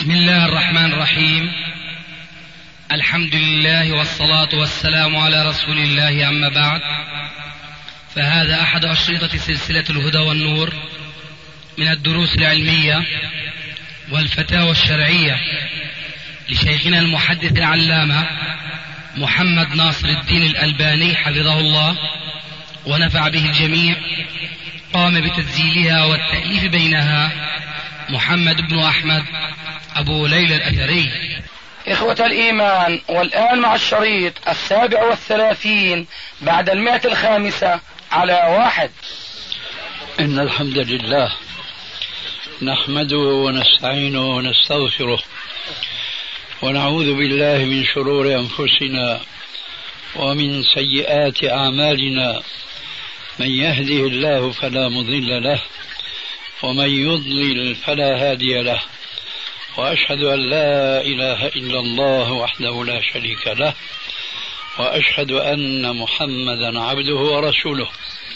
بسم الله الرحمن الرحيم. الحمد لله والصلاة والسلام على رسول الله، أما بعد، فهذا أحد أشرطة سلسلة الهدى والنور من الدروس العلمية والفتاوى الشرعية لشيخنا المحدث العلامة محمد ناصر الدين الألباني حفظه الله ونفع به الجميع. قام بتسجيلها والتأليف بينها محمد بن أحمد أبو ليلى الأثري. إخوة الإيمان، والآن مع الشريط 37 بعد 105 على 1. إن الحمد لله نحمده ونستعينه ونستغفره ونعوذ بالله من شرور أنفسنا ومن سيئات أعمالنا. من يهده الله فلا مضل له ومن يضلل فلا هادي له، وأشهد أن لا إله إلا الله وحده لا شريك له، وأشهد أن محمدا عبده ورسوله.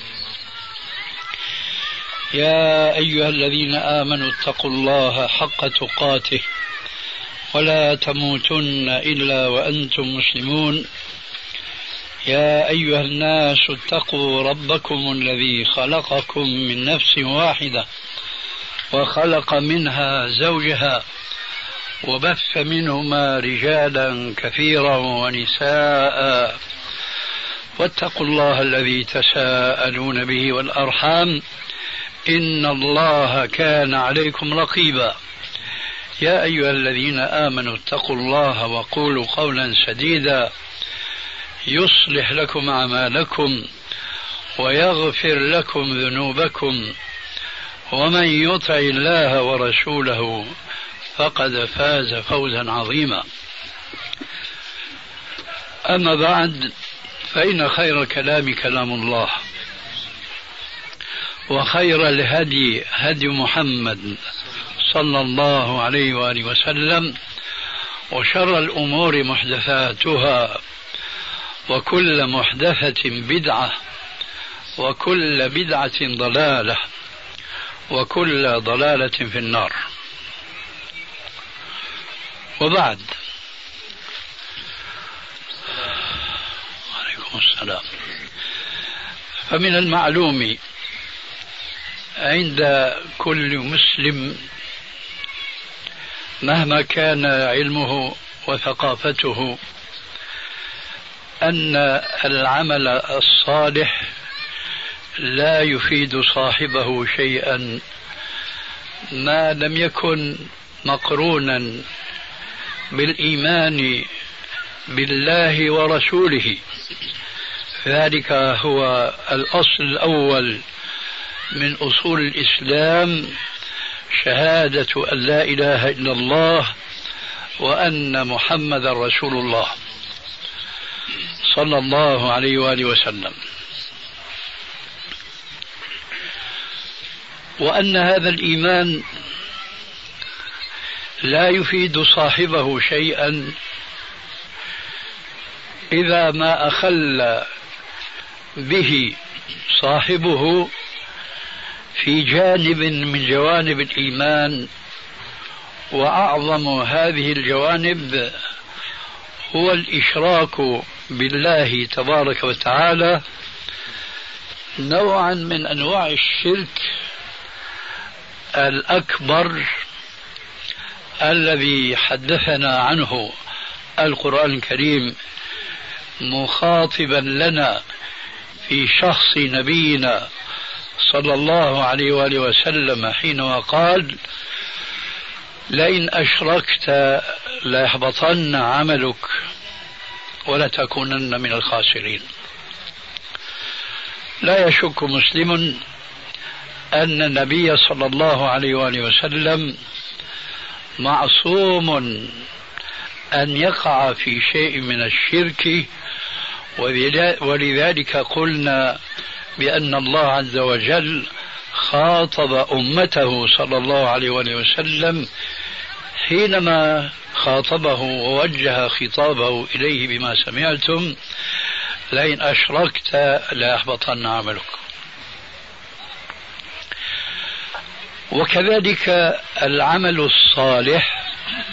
يا أيها الذين آمنوا اتقوا الله حق تقاته ولا تموتن إلا وأنتم مسلمون. يا أيها الناس اتقوا ربكم الذي خلقكم من نفس واحدة وخلق منها زوجها وبث منهما رجالا كثيرا ونساء، واتقوا الله الذي تساءلون به والأرحام إن الله كان عليكم رقيبا. يا أيها الذين آمنوا اتقوا الله وقولوا قولا سديدا يصلح لكم أعمالكم ويغفر لكم ذنوبكم، ومن يطع الله ورسوله فقد فاز فوزا عظيما. أما بعد، فإن خير الكلام كلام الله، وخير الهدي هدي محمد صلى الله عليه وآله وسلم، وشر الأمور محدثاتها، وكل محدثة بدعة، وكل بدعة ضلالة، وكل ضلالة في النار. وبعد، عليكم السلام. فمن المعلوم عند كل مسلم مهما كان علمه وثقافته أن العمل الصالح لا يفيد صاحبه شيئا ما لم يكن مقرونا بالإيمان بالله ورسوله. ذلك هو الأصل الأول من أصول الإسلام، شهادة أن لا إله إلا الله وأن محمد رسول الله صلى الله عليه وآله وسلم، وأن هذا الإيمان لا يفيد صاحبه شيئا إذا ما أخل به صاحبه في جانب من جوانب الإيمان. وأعظم هذه الجوانب هو الإشراك بالله تبارك وتعالى، نوعا من أنواع الشرك الأكبر الذي حدثنا عنه القرآن الكريم مخاطبا لنا في شخص نبينا صلى الله عليه وآله وسلم حينما قال: لئن أشركت ليحبطن عملك ولتكونن من الخاسرين. لا يشك مسلم أن النبي صلى الله عليه وآله وسلم معصوم أن يقع في شيء من الشرك، ولذلك قلنا بأن الله عز وجل خاطب أمته صلى الله عليه وآله وسلم حينما خاطبه ووجه خطابه إليه بما سمعتم: لئن أشركت ليحبطن عملك. وكذلك العمل الصالح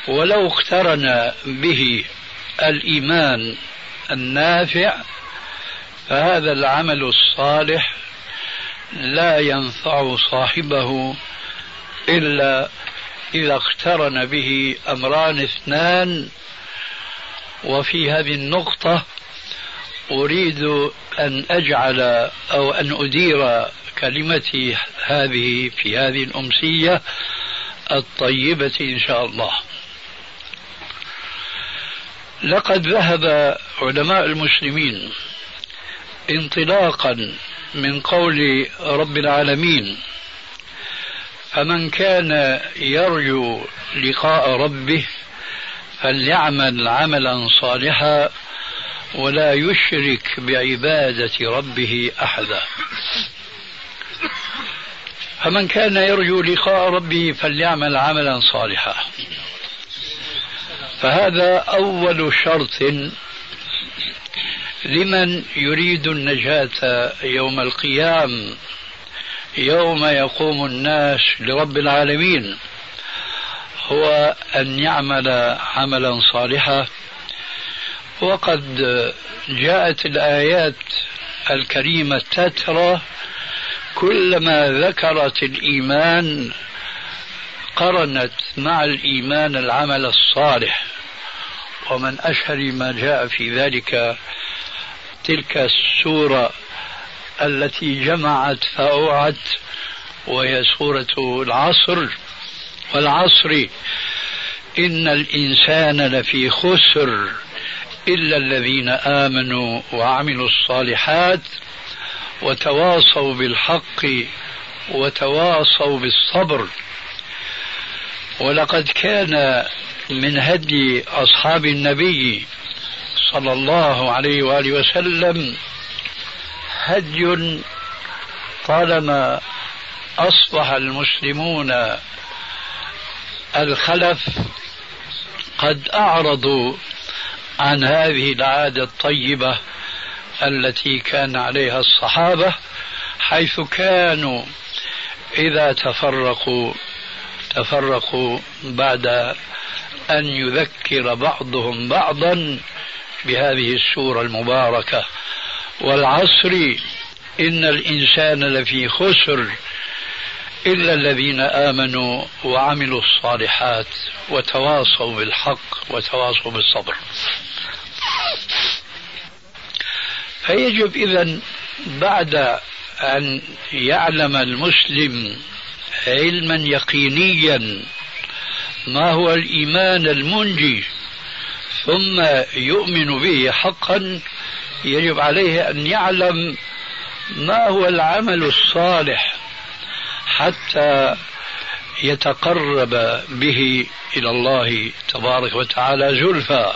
ولو اقترن به الإيمان النافع فهذا العمل الصالح لا ينفع صاحبه إلا إذا اقترن به أمران اثنان. وفي هذه النقطة أريد أن أجعل أو أن أدير كلمتي هذه في هذه الأمسية الطيبة إن شاء الله. لقد ذهب علماء المسلمين انطلاقا من قول رب العالمين: فمن كان يرجو لقاء ربه فليعمل عملا صالحا ولا يشرك بعبادة ربه أحدا. فمن كان يرجو لقاء ربه فليعمل عملا صالحا، فهذا أول شرط لمن يريد النجاة يوم القيامة، يوم يقوم الناس لرب العالمين، هو أن يعمل عملا صالحا. وقد جاءت الآيات الكريمة تترى كلما ذكرت الإيمان قرنت مع الإيمان العمل الصالح. ومن أشهر ما جاء في ذلك تلك السورة التي جمعت فأوعت، وهي سورة العصر: والعصر إن الإنسان لفي خسر إلا الذين آمنوا وعملوا الصالحات وتواصوا بالحق وتواصوا بالصبر. ولقد كان من هدي أصحاب النبي صلى الله عليه وآله وسلم هدي طالما أصبح المسلمون الخلف قد أعرضوا عن هذه العادة الطيبة التي كان عليها الصحابة، حيث كانوا إذا تفرقوا بعد أن يذكر بعضهم بعضا بهذه السورة المباركة: والعصر إن الإنسان لفي خسر إلا الذين آمنوا وعملوا الصالحات وتواصوا بالحق وتواصوا بالصبر. فيجب إذن بعد أن يعلم المسلم علما يقينيا ما هو الإيمان المنجي ثم يؤمن به حقا، يجب عليه أن يعلم ما هو العمل الصالح حتى يتقرب به إلى الله تبارك وتعالى زلفى.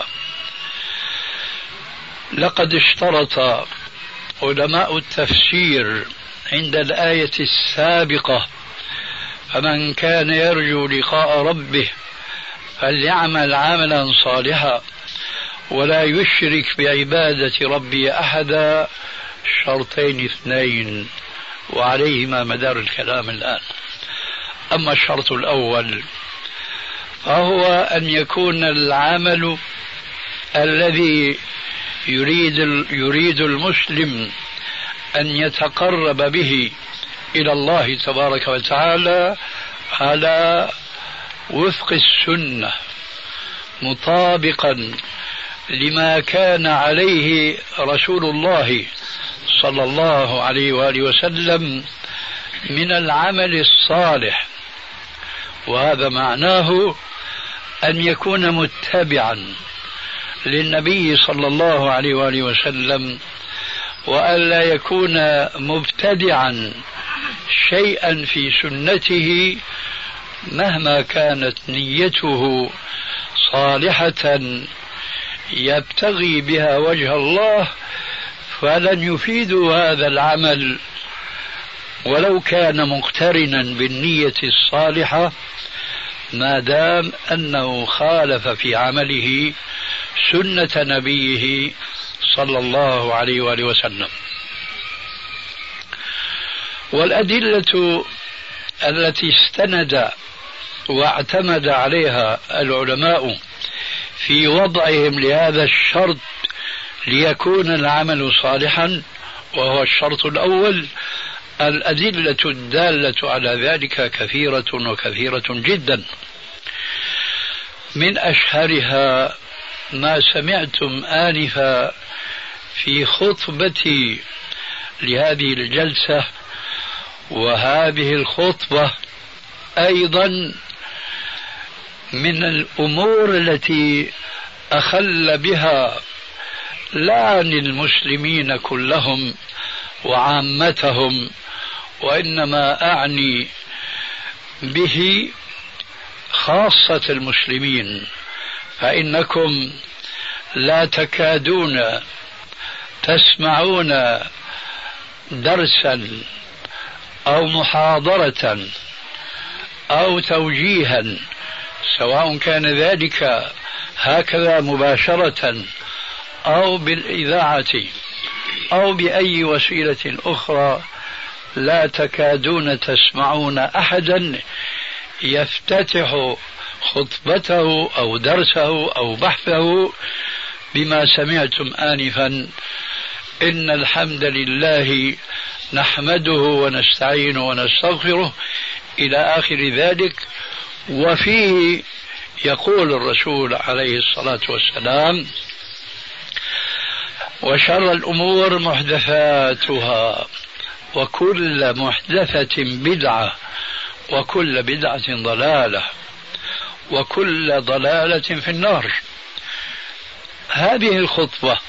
لقد اشترط علماء التفسير عند الآية السابقة: فمن كان يرجو لقاء ربه فليعمل عملا صالحا ولا يشرك بعبادة ربه أحدا، شرطين اثنين وعليهما مدار الكلام الآن. أما الشرط الأول فهو أن يكون العمل الذي يريد المسلم أن يتقرب به إلى الله تبارك وتعالى على وفق السنة، مطابقا لما كان عليه رسول الله صلى الله عليه وآله وسلم من العمل الصالح. وهذا معناه أن يكون متبعا للنبي صلى الله عليه وآله وسلم، وألا يكون مبتدعا شيئا في سنته مهما كانت نيته صالحة يبتغي بها وجه الله، فلن يفيد هذا العمل ولو كان مقترنا بالنية الصالحة ما دام أنه خالف في عمله سنة نبيه صلى الله عليه وآله وسلم. والأدلة التي استند واعتمد عليها العلماء في وضعهم لهذا الشرط ليكون العمل صالحا، وهو الشرط الأول، الأدلة الدالة على ذلك كثيرة وكثيرة جدا. من أشهرها ما سمعتم آنفا في خطبتي لهذه الجلسة، وهذه الخطبة أيضا من الأمور التي أخل بها لا عن المسلمين كلهم وعامتهم، وإنما أعني به خاصة المسلمين، فإنكم لا تكادون تسمعون درسا أو محاضرة أو توجيها، سواء كان ذلك هكذا مباشرة أو بالإذاعة أو بأي وسيلة أخرى، لا تكادون تسمعون أحدا يفتتح خطبته أو درسه أو بحثه بما سمعتم آنفا: إن الحمد لله نحمده ونستعينه ونستغفره، إلى آخر ذلك. وفيه يقول الرسول عليه الصلاة والسلام: وشر الأمور محدثاتها، وكل محدثة بدعة، وكل بدعة ضلالة، وكل ضلالة في النار. هذه الخطبة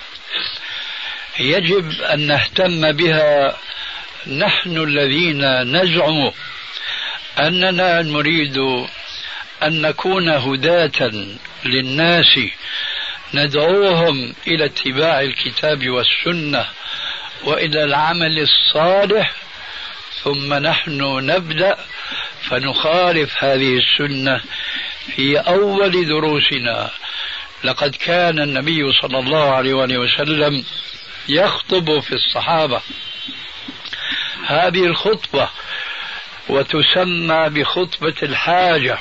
يجب أن نهتم بها نحن الذين نزعم أننا نريد أن نكون هداة للناس، ندعوهم إلى اتباع الكتاب والسنة وإلى العمل الصالح، ثم نحن نبدأ فنخالف هذه السنة في أول دروسنا. لقد كان النبي صلى الله عليه وسلم يخطب في الصحابة هذه الخطبة، وتسمى بخطبة الحاجة،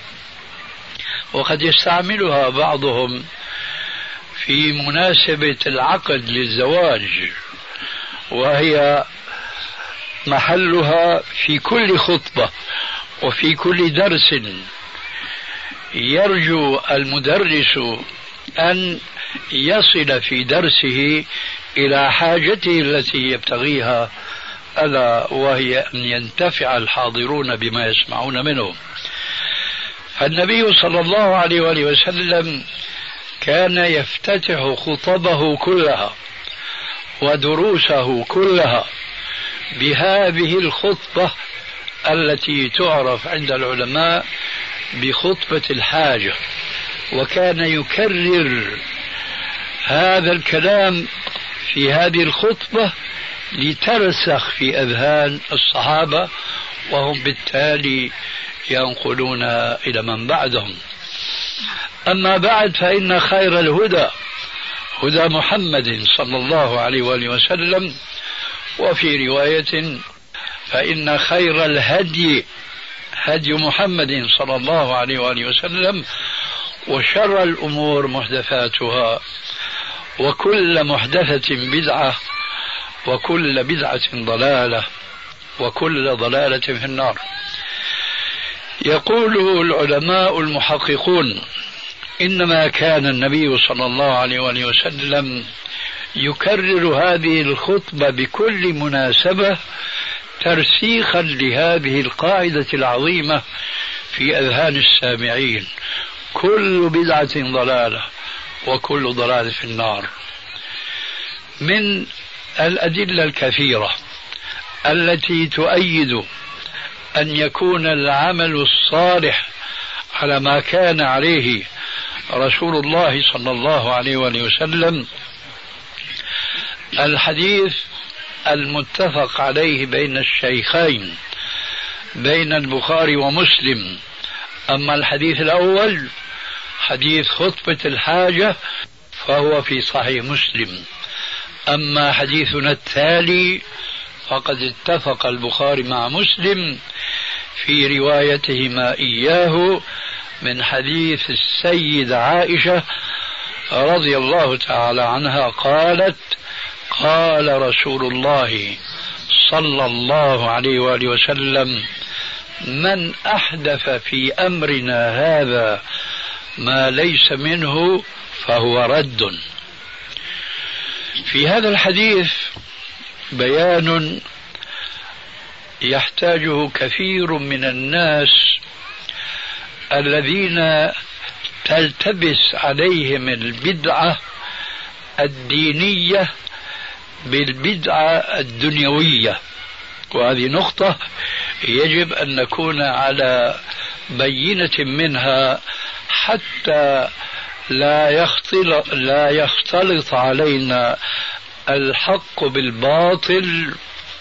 وقد يستعملها بعضهم في مناسبة العقد للزواج، وهي محلها في كل خطبة وفي كل درس. يرجو المدرس أن يصل في درسه إلى حاجته التي يبتغيها، ألا وهي أن ينتفع الحاضرون بما يسمعون منه. فالنبي صلى الله عليه وسلم كان يفتتح خطبه كلها ودروسه كلها بهذه الخطبة التي تعرف عند العلماء بخطبة الحاجة، وكان يكرر هذا الكلام في هذه الخطبة لترسخ في أذهان الصحابة، وهم بالتالي ينقلون إلى من بعدهم. أما بعد، فإن خير الهدى هدى محمد صلى الله عليه وسلم، وفي رواية: فإن خير الهدي هدي محمد صلى الله عليه وسلم، وشر الأمور محدثاتها، وكل محدثة بدعة، وكل بدعة ضلالة، وكل ضلالة في النار. يقول العلماء المحققون: إنما كان النبي صلى الله عليه وسلم يكرر هذه الخطبة بكل مناسبة ترسيخا لهذه القاعدة العظيمة في أذهان السامعين: كل بدعة ضلالة، وكل ضلالة في النار. من الأدلة الكثيرة التي تؤيد أن يكون العمل الصالح على ما كان عليه رسول الله صلى الله عليه وسلم الحديث المتفق عليه بين الشيخين، بين البخاري ومسلم. أما الحديث الأول حديث خطبة الحاجة فهو في صحيح مسلم. أما حديثنا التالي فقد اتفق البخاري مع مسلم في روايتهما إياه من حديث السيدة عائشة رضي الله تعالى عنها قالت: قال رسول الله صلى الله عليه وآله وسلم: من أحدث في أمرنا هذا ما ليس منه فهو رد. في هذا الحديث بيان يحتاجه كثير من الناس الذين تلتبس عليهم البدعة الدينية بالبدعة الدنيوية، وهذه نقطة يجب أن نكون على بينة منها حتى لا يختلط علينا الحق بالباطل.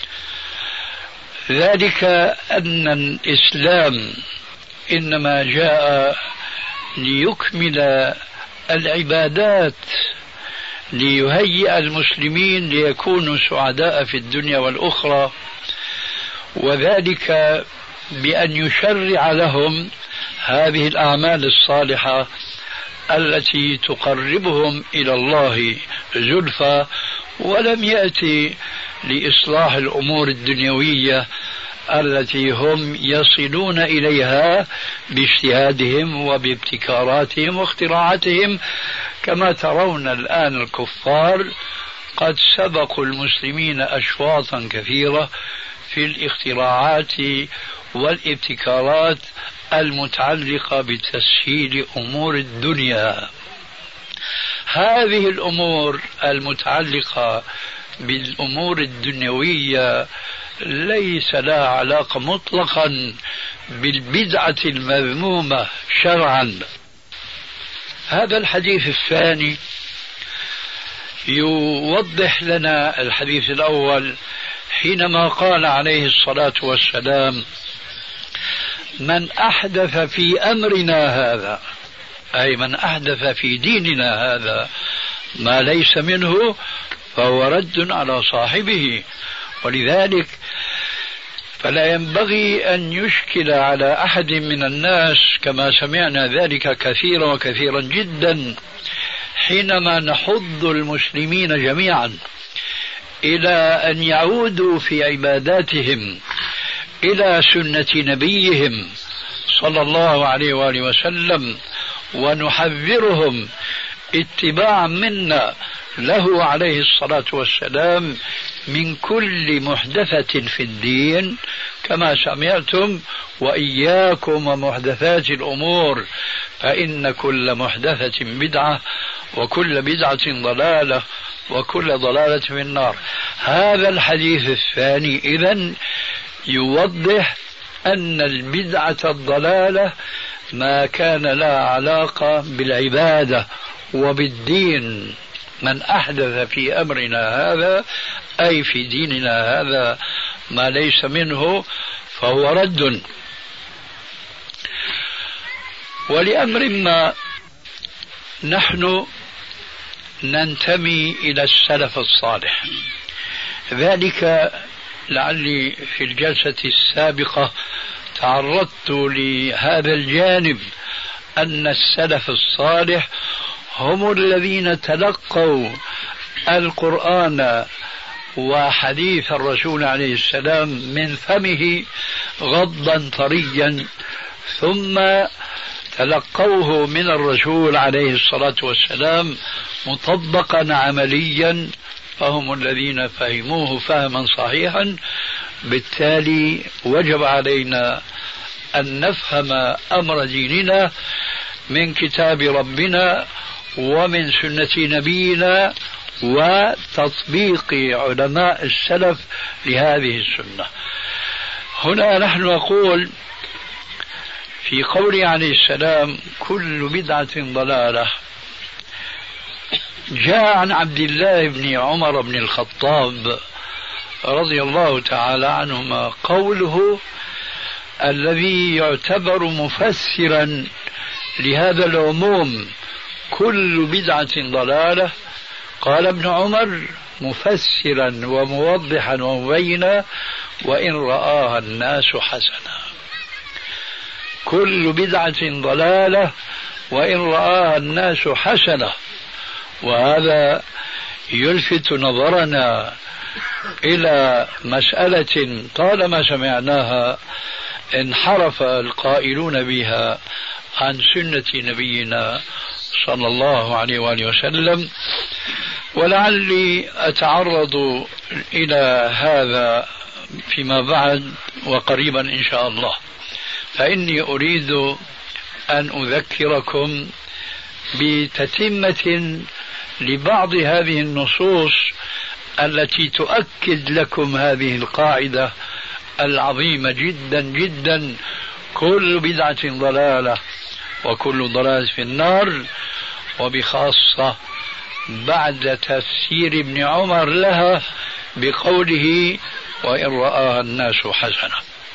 ذلك أن الإسلام إنما جاء ليكمل العبادات، ليهيئ المسلمين ليكونوا سعداء في الدنيا والأخرى، وذلك بأن يشرع لهم هذه الأعمال الصالحة التي تقربهم إلى الله زلفى، ولم يأتي لإصلاح الأمور الدنيوية التي هم يصلون إليها باجتهادهم وبابتكاراتهم واختراعاتهم. كما ترون الآن الكفار قد سبقوا المسلمين أشواطا كثيرة في الاختراعات والابتكارات المتعلقة بتسهيل أمور الدنيا. هذه الأمور المتعلقة بالأمور الدنيوية ليس لها علاقة مطلقا بالبدعة المذمومة شرعا. هذا الحديث الثاني يوضح لنا الحديث الأول حينما قال عليه الصلاة والسلام: من أحدث في أمرنا هذا، أي من أحدث في ديننا هذا ما ليس منه فهو رد على صاحبه. ولذلك فلا ينبغي أن يشكل على أحد من الناس، كما سمعنا ذلك كثيرا وكثيرا جدا حينما نحض المسلمين جميعا إلى أن يعودوا في عباداتهم إلى سنة نبيهم صلى الله عليه وآله وسلم، ونحذرهم اتباعا منا له عليه الصلاة والسلام من كل محدثة في الدين، كما سمعتم: وإياكم ومحدثات الأمور فإن كل محدثة بدعة وكل بدعة ضلالة وكل ضلالة في النار. هذا الحديث الثاني إذن يوضح أن البدعة الضلالة ما كان لها علاقة بالعبادة وبالدين. من أحدث في أمرنا هذا، أي في ديننا هذا، ما ليس منه فهو رد. ولأمر ما نحن ننتمي إلى السلف الصالح، ذلك لعلي في الجلسة السابقة تعرضت لهذا الجانب، أن السلف الصالح هم الذين تلقوا القرآن وحديث الرسول عليه السلام من فمه غضا طريا، ثم تلقوه من الرسول عليه الصلاة والسلام مطبقا عمليا، فهم الذين فهموه فهما صحيحا. بالتالي وجب علينا أن نفهم أمر ديننا من كتاب ربنا ومن سنة نبينا وتطبيق علماء السلف لهذه السنة. هنا نحن نقول في قوله عليه السلام: كل بدعة ضلالة، جاء عن عبد الله بن عمر بن الخطاب رضي الله تعالى عنهما قوله الذي يعتبر مفسرا لهذا العموم: كل بدعة ضلالة. قال ابن عمر مفسرا وموضحا ومبينا: وإن رآها الناس حسنا. كل بدعة ضلالة وإن رآها الناس حسنة. وهذا يلفت نظرنا إلى مسألة طالما سمعناها انحرف القائلون بها عن سنة نبينا صلى الله عليه وآله وسلم، ولعلي أتعرض إلى هذا فيما بعد وقريبا إن شاء الله. فإني أريد أن أذكركم بتتمة لبعض هذه النصوص التي تؤكد لكم هذه القاعدة العظيمة جدا جدا: كل بدعة ضلالة وكل ضلالة في النار، وبخاصة بعد تفسير ابن عمر لها بقوله: وإن رآها الناس حسنة.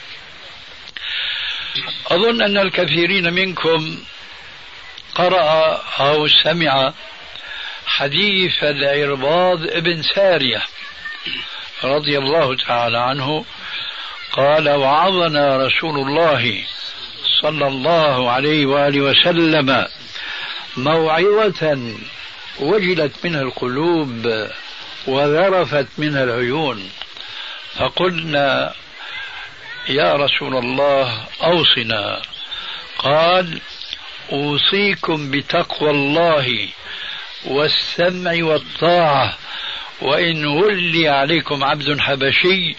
أظن أن الكثيرين منكم قرأ أو سمع حديث العرباض ابن سارية رضي الله تعالى عنه قال: وعظنا رسول الله صلى الله عليه وآله وسلم موعظة وجلت منها القلوب وذرفت منها العيون، فقلنا: يا رسول الله أوصنا. قال: أوصيكم بتقوى الله والسمع والطاعة وإن ولي عليكم عبد حبشي،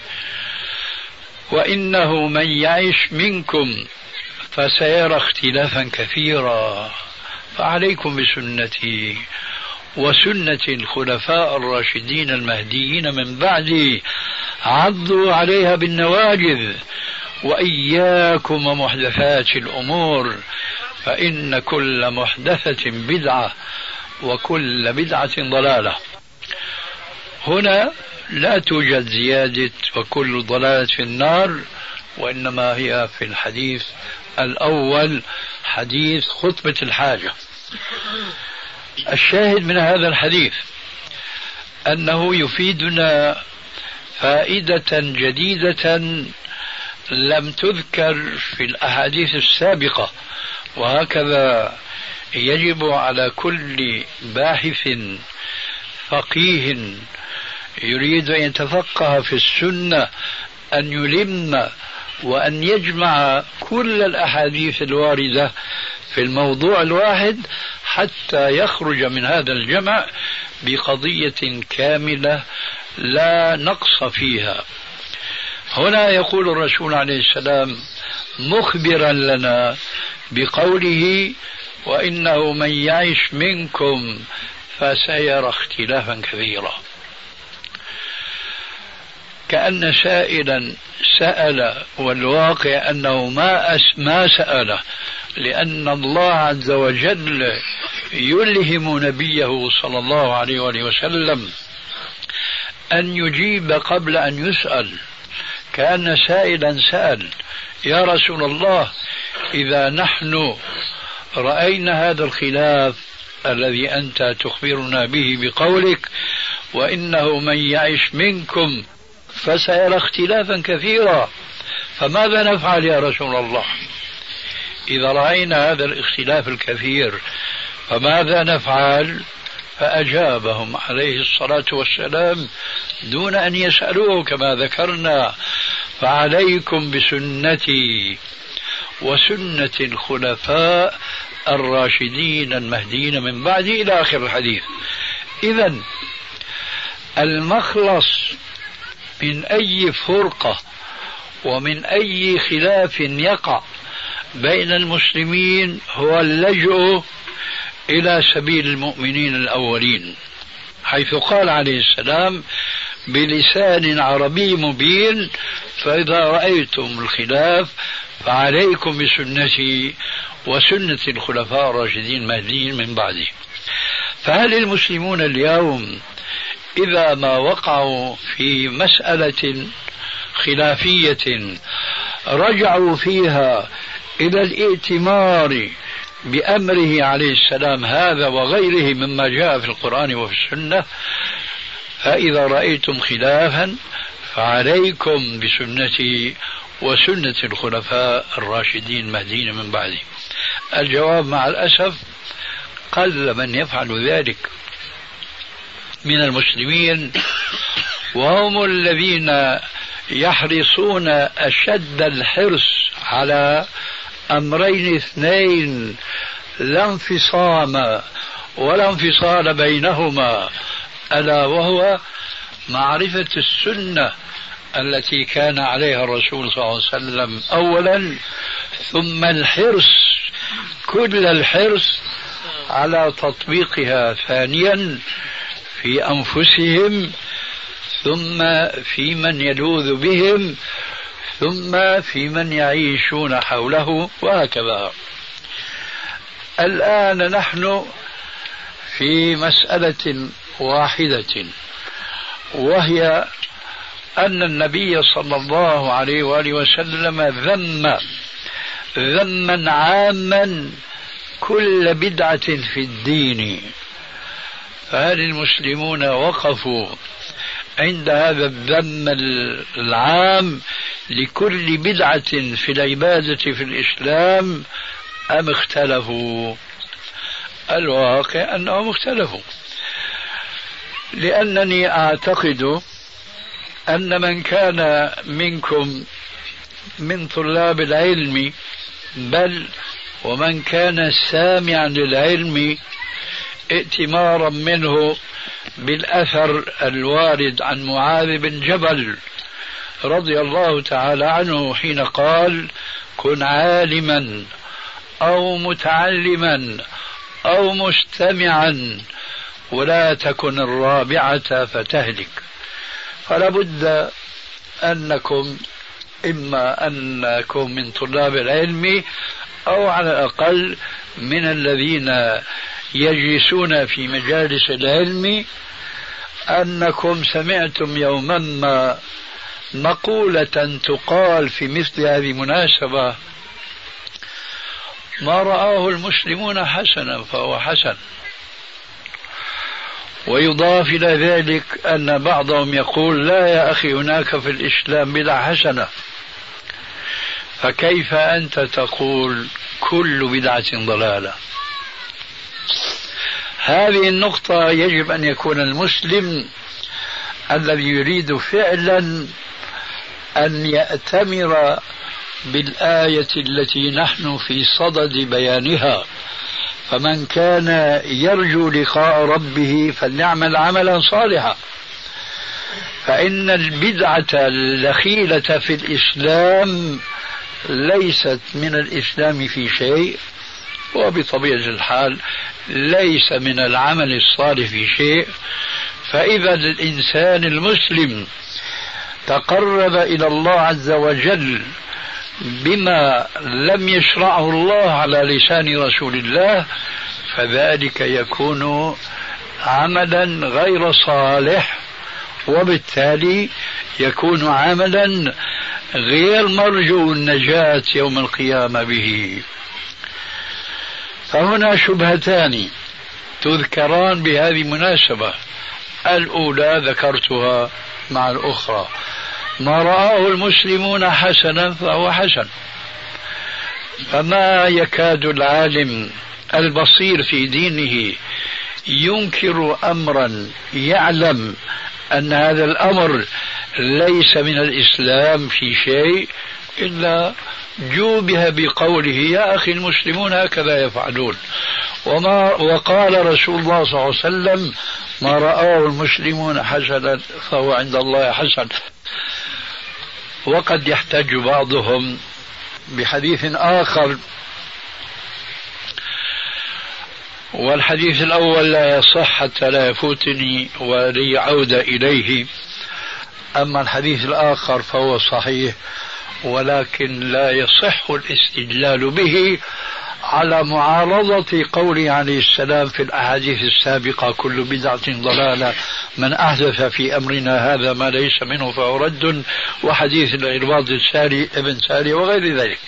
وإنه من يعش منكم فسيرى اختلافا كثيرا، فعليكم بسنتي وسنة الخلفاء الراشدين المهديين من بعدي، عضوا عليها بالنواجذ، وإياكم ومحدثات الأمور، فإن كل محدثة بدعة وكل بدعة ضلالة. هنا لا توجد زيادة وكل ضلالة في النار، وإنما هي في الحديث الأول حديث خطبة الحاجة. الشاهد من هذا الحديث أنه يفيدنا فائدة جديدة لم تذكر في الأحاديث السابقة، وهكذا يجب على كل باحث فقيه يريد أن يتفقه في السنة أن يلم وأن يجمع كل الأحاديث الواردة في الموضوع الواحد حتى يخرج من هذا الجمع بقضية كاملة لا نقص فيها. هنا يقول الرسول عليه السلام مخبرا لنا بقوله: وإنه من يعش منكم فسيرى اختلافا كثيرا، كأن سائلا سأل، والواقع أنه ما سأل، لأن الله عز وجل يلهم نبيه صلى الله عليه وسلم أن يجيب قبل أن يسأل. كأن سائلا سأل: يا رسول الله، إذا نحن رأينا هذا الخلاف الذي أنت تخبرنا به بقولك وإنه من يعش منكم فسيرى اختلافا كثيرا، فماذا نفعل يا رسول الله؟ إذا رأينا هذا الاختلاف الكثير فماذا نفعل؟ فأجابهم عليه الصلاة والسلام دون أن يسألوه كما ذكرنا: فعليكم بسنتي وسنة الخلفاء الراشدين المهديين من بعدي، إلى آخر الحديث. إذن المخلص من أي فرقة ومن أي خلاف يقع بين المسلمين هو اللجوء إلى سبيل المؤمنين الأولين، حيث قال عليه السلام بلسان عربي مبين: فإذا رأيتم الخلاف فعليكم بسنتي وسنة الخلفاء الراشدين المهديين من بعدي. فهل المسلمون اليوم إذا ما وقعوا في مسألة خلافية رجعوا فيها إلى الائتمار بأمره عليه السلام هذا وغيره مما جاء في القرآن وفي السنة؟ فإذا رأيتم خلافا فعليكم بسنتي وسنة الخلفاء الراشدين المهديين من بعده؟ الجواب مع الأسف قل من يفعل ذلك من المسلمين، وهم الذين يحرصون أشد الحرص على أمرين اثنين لا انفصام ولا انفصال بينهما، ألا وهو معرفة السنة التي كان عليها الرسول صلى الله عليه وسلم أولا، ثم الحرص كل الحرص على تطبيقها ثانيا في أنفسهم، ثم في من يلوذ بهم، ثم في من يعيشون حوله، وهكذا. الآن نحن في مسألة واحدة، وهي أن النبي صلى الله عليه وآله وسلم ذم ذما عاما كل بدعة في الدين. فهل المسلمون وقفوا عند هذا الذم العام لكل بدعة في العبادة في الإسلام أم اختلفوا؟ الواقع أنهم اختلفوا، لأنني أعتقد أن من كان منكم من طلاب العلم، بل ومن كان سامعا للعلم ائتمارا منه بالأثر الوارد عن معاذ بن جبل رضي الله تعالى عنه حين قال: كن عالما أو متعلما أو مستمعا ولا تكن الرابعة فتهلك. فلا بد أنكم إما أنكم من طلاب العلم أو على الأقل من الذين يجلسون في مجالس العلم أنكم سمعتم يوما ما مقولة تقال في مثل هذه المناسبة: ما رآه المسلمون حسنا فهو حسن. ويضاف إلى ذلك أن بعضهم يقول: لا يا أخي، هناك في الإسلام بدعة حسنة. فكيف أنت تقول كل بدعة ضلالة؟ هذه النقطة يجب أن يكون المسلم الذي يريد فعلا أن يأتمر بالآية التي نحن في صدد بيانها: فمن كان يرجو لقاء ربه فليعمل عملا صالحا. فإن البدعة الدخيلة في الإسلام ليست من الإسلام في شيء، وبطبيعة الحال ليس من العمل الصالح في شيء. فإذا الإنسان المسلم تقرب إلى الله عز وجل بما لم يشرعه الله على لسان رسول الله، فذلك يكون عملا غير صالح، وبالتالي يكون عملا غير مرجو النجاة يوم القيامة به. فهنا شبهتان تذكران بهذه المناسبة. الأولى ذكرتها مع الأخرى: ما رآه المسلمون حسنا فهو حسن. فما يكاد العالم البصير في دينه ينكر أمرا يعلم أن هذا الأمر ليس من الإسلام في شيء إلا جوبه بقوله: يا أخي المسلمون هكذا يفعلون. وقال رسول الله صلى الله عليه وسلم: ما رآه المسلمون حسنا فهو عند الله حسن. وقد يحتج بعضهم بحديث آخر، والحديث الأول لا يصح حتى لا يفوتني ولي عودة إليه. أما الحديث الآخر فهو صحيح، ولكن لا يصح الاستدلال به على معارضة قوله عليه السلام في الأحاديث السابقة: كل بدعة ضلالة، من أحدث في أمرنا هذا ما ليس منه فهو رد، وحديث العرباض ابن ساري وغير ذلك.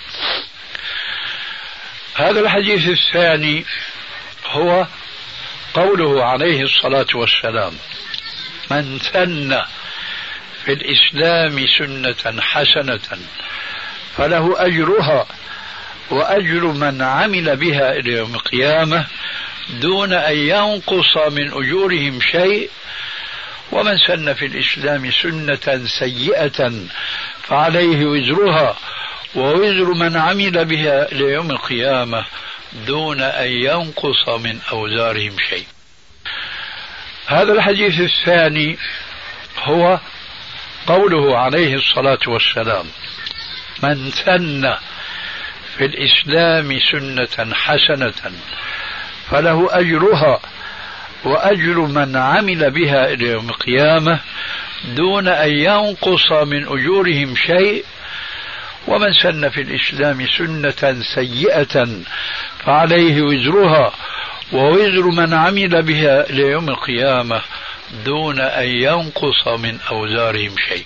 هذا الحديث الثاني هو قوله عليه الصلاة والسلام: من سن في الإسلام سنة حسنة فله أجرها وأجر من عمل بها إلى يوم القيامة دون أن ينقص من أجورهم شيء. ومن سن في الإسلام سنة سيئة فعليه وزرها ووزر من عمل بها إلى يوم القيامة دون أن ينقص من أوزارهم شيء. هذا الحديث الثاني هو قوله عليه الصلاة والسلام: من سن في الإسلام سنة حسنة فله أجرها وأجر من عمل بها إلى يوم القيامة دون أن ينقص من أجورهم شيء. ومن سن في الإسلام سنة سيئة فعليه وزرها ووزر من عمل بها إلى يوم القيامة دون أن ينقص من أوزارهم شيء.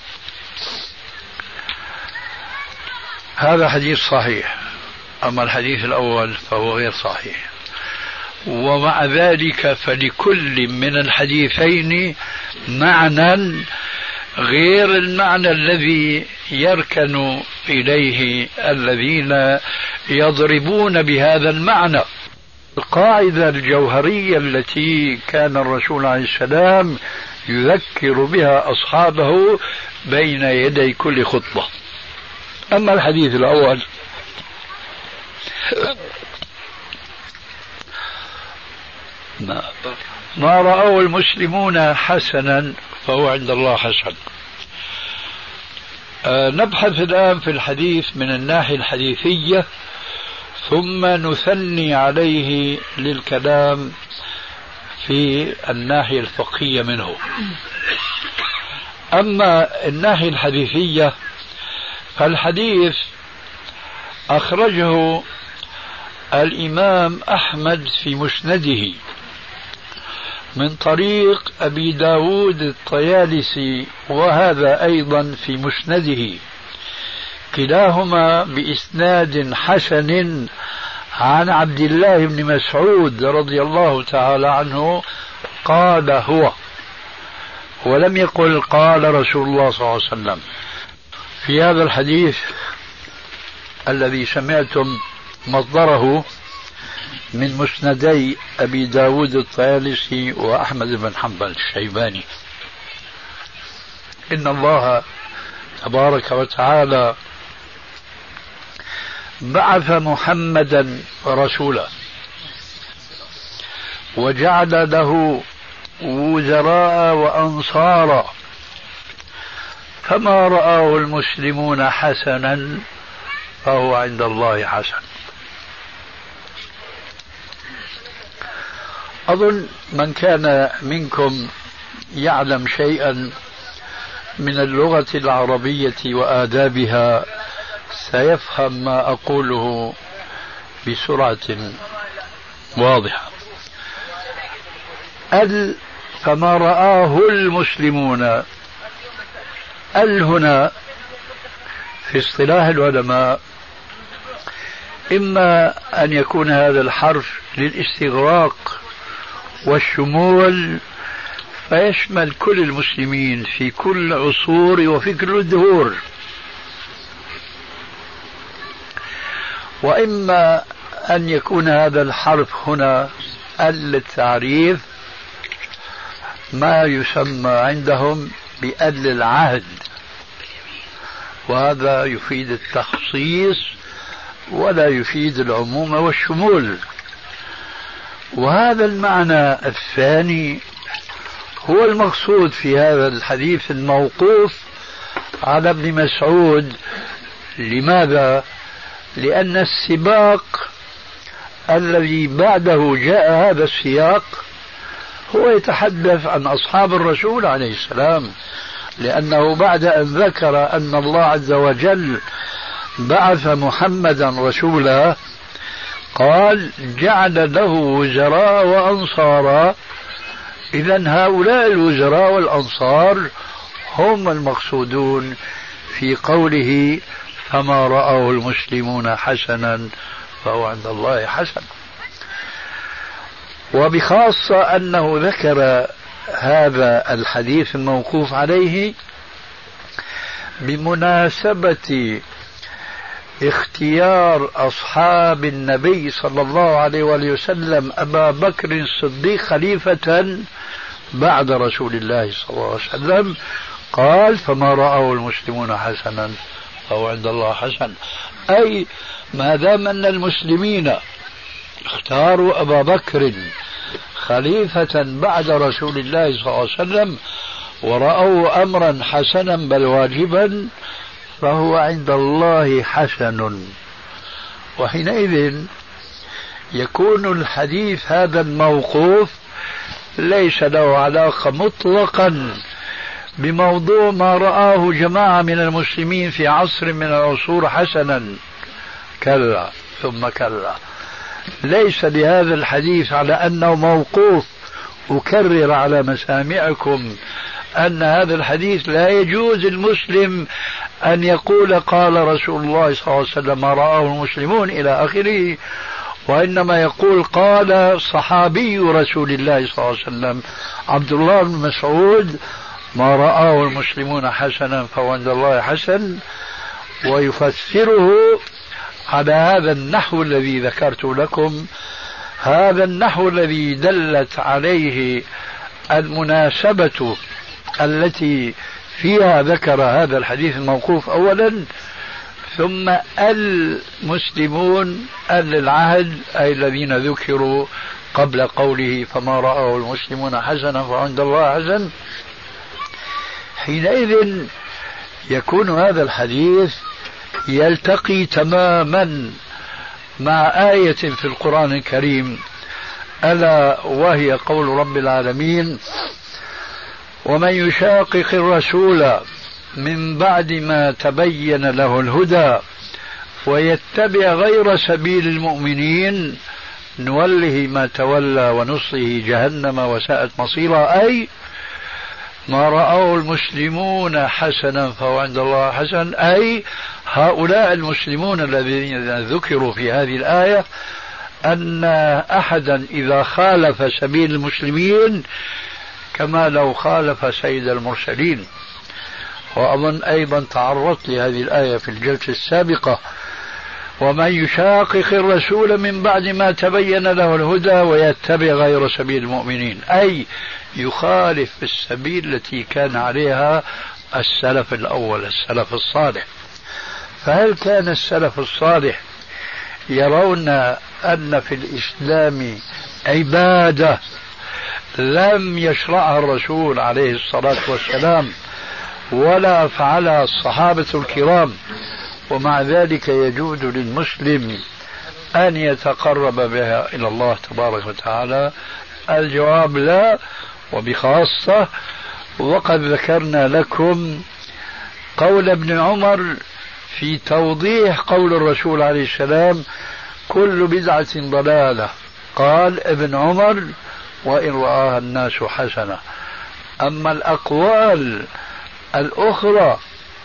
هذا حديث صحيح، أما الحديث الأول فهو غير صحيح. ومع ذلك فلكل من الحديثين معنى غير المعنى الذي يركن إليه الذين يضربون بهذا المعنى. القاعدة الجوهرية التي كان الرسول عليه السلام يذكر بها أصحابه بين يدي كل خطبة. أما الحديث الأول ما رأوا المسلمون حسنا فهو عند الله حسن. نبحث الآن في الحديث من الناحية الحديثية ثم نثني عليه للكلام في الناحية الفقهية منه. أما الناحية الحديثية فالحديث أخرجه الإمام أحمد في مسنده من طريق أبي داود الطيالسي، وهذا أيضا في مسنده، كلاهما بإسناد حسن عن عبد الله بن مسعود رضي الله تعالى عنه قال هو، ولم يقل قال رسول الله صلى الله عليه وسلم. في هذا الحديث الذي سمعتم مصدره من مسندي أبي داود الطيالسي وأحمد بن حنبل الشيباني: إن الله تبارك وتعالى بعث محمدا رسولا وجعل له وزراء وأنصارا، فما رآه المسلمون حسنا فهو عند الله حسن. أظن من كان منكم يعلم شيئا من اللغة العربية وآدابها سيفهم ما أقوله بسرعة واضحة. فما رآه المسلمون، هنا في اصطلاح العلماء إما أن يكون هذا الحرف للاستغراق والشمول فيشمل كل المسلمين في كل عصور وفي كل الدهور، وإما أن يكون هذا الحرف هنا للتعريف، ما يسمى عندهم بأل العهد، وهذا يفيد التخصيص ولا يفيد العموم والشمول. وهذا المعنى الثاني هو المقصود في هذا الحديث الموقوف على ابن مسعود. لماذا؟ لأن السباق الذي بعده جاء هذا السياق هو يتحدث عن أصحاب الرسول عليه السلام، لأنه بعد أن ذكر أن الله عز وجل بعث محمدا رسولا قال جعل له وزراء وأنصارا. إذن هؤلاء الوزراء والأنصار هم المقصودون في قوله فما رأوا المسلمون حسنا فهو عند الله حسن. وبخاصة أنه ذكر هذا الحديث الموقوف عليه بمناسبة اختيار أصحاب النبي صلى الله عليه وآله وسلم أبا بكر الصديق خليفة بعد رسول الله صلى الله عليه وسلم، قال فما رأوا المسلمون حسنا فهو عند الله حسن. أي ما دام أن المسلمين اختاروا أبا بكر خليفة بعد رسول الله صلى الله عليه وسلم ورأوا أمرا حسنا بل واجبا فهو عند الله حسن. وحينئذ يكون الحديث هذا الموقوف ليس له علاقة مطلقا بموضوع ما رآه جماعة من المسلمين في عصر من العصور حسنا. كلا ثم كلا، ليس لهذا الحديث على أنه موقوف. أكرر على مسامعكم أن هذا الحديث لا يجوز المسلم أن يقول قال رسول الله صلى الله عليه وسلم ما رآه المسلمون إلى آخره، وإنما يقول قال صحابي رسول الله صلى الله عليه وسلم عبد الله بن مسعود ما رآه المسلمون حسنا فهو عند الله حسن، ويفسره على هذا النحو الذي ذكرت لكم، هذا النحو الذي دلت عليه المناسبة التي فيها ذكر هذا الحديث الموقوف أولا، ثم المسلمون أهل العهد أي الذين ذكروا قبل قوله فما رأوا المسلمون حسنا فعند الله حسن. حينئذ يكون هذا الحديث يلتقي تماما مع آية في القرآن الكريم ألا وهي قول رب العالمين ومن يشاقق الرسول من بعد ما تبين له الهدى ويتبع غير سبيل المؤمنين نوله ما تولى ونصله جهنم وساءت مصيرا. أي ما رأوا المسلمون حسنا فهو عند الله حسن، أي هؤلاء المسلمون الذين ذكروا في هذه الآية أن أحدا إذا خالف سبيل المسلمين كما لو خالف سيد المرسلين. وأظن أيضا تعرضت لهذه الآية في الجلسة السابقة ومن يشاقق الرسول من بعد ما تبين له الهدى ويتبع غير سبيل المؤمنين، أي يخالف السبيل التي كان عليها السلف الأول السلف الصالح. فهل كان السلف الصالح يرون أن في الإسلام عبادة لم يشرعها الرسول عليه الصلاة والسلام ولا فعلها الصحابة الكرام ومع ذلك يجوز للمسلم أن يتقرب بها إلى الله تبارك وتعالى؟ الجواب لا وبخاصة. وقد ذكرنا لكم قول ابن عمر في توضيح قول الرسول عليه السلام كل بدعة ضلالة، قال ابن عمر وإن رآها الناس حسنة. أما الأقوال الأخرى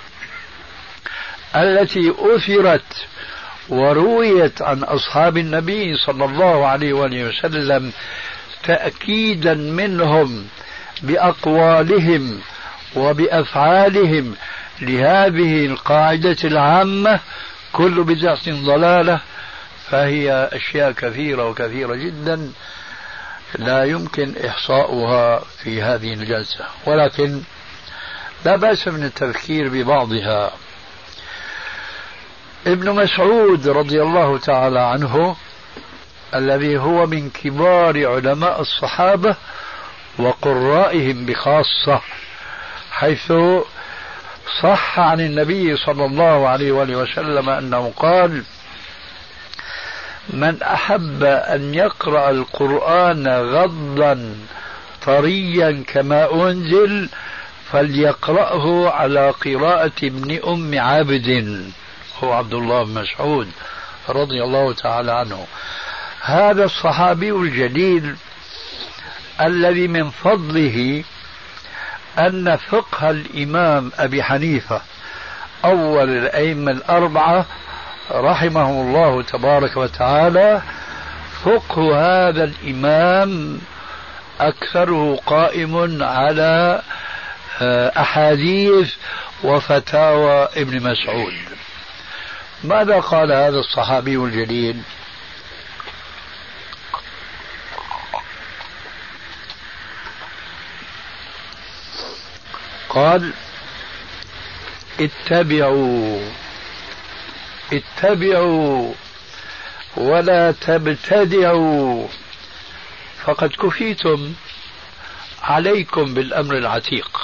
التي أثرت ورويت عن أصحاب النبي صلى الله عليه وآله وسلم تأكيدا منهم بأقوالهم وبأفعالهم لهذه القاعدة العامة كل بدعة ضلالة، فهي أشياء كثيرة وكثيرة جدا لا يمكن إحصاؤها في هذه الجلسة، ولكن لا بأس من التذكير ببعضها. ابن مسعود رضي الله تعالى عنه الذي هو من كبار علماء الصحابة وقرائهم بخاصة، حيث صح عن النبي صلى الله عليه وآله وسلم أنه قال من أحب أن يقرأ القرآن غضا طريا كما أنزل فليقرأه على قراءة ابن أم عبد، هو عبد الله بن مسعود رضي الله تعالى عنه. هذا الصحابي الجليل الذي من فضله أن فقه الإمام أبي حنيفة أول الأئمة الأربعة رحمه الله تبارك وتعالى، فقه هذا الإمام أكثره قائم على أحاديث وفتاوى ابن مسعود. ماذا قال هذا الصحابي الجليل؟ قال اتبعوا ولا تبتدعوا فقد كفيتم، عليكم بالأمر العتيق.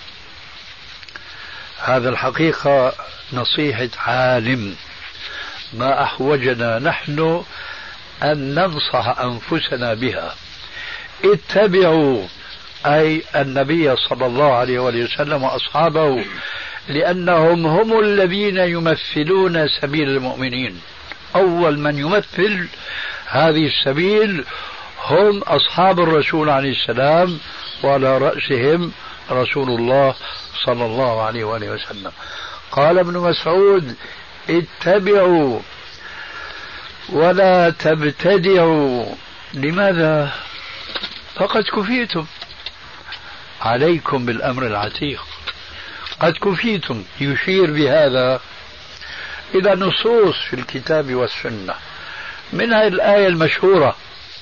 هذا الحقيقة نصيحة عالم، ما أحوجنا نحن أن ننصح أنفسنا بها. اتبعوا أي النبي صلى الله عليه وسلم وأصحابه، لأنهم هم الذين يمثلون سبيل المؤمنين. أول من يمثل هذه السبيل هم أصحاب الرسول عليه السلام، وعلى رأسهم رسول الله صلى الله عليه وسلم. قال ابن مسعود اتبعوا ولا تبتدعوا. لماذا؟ فقد كفيتم، عليكم بالأمر العتيق. قد كفيتم يشير بهذا إلى نصوص في الكتاب والسنة، منها الآية المشهورة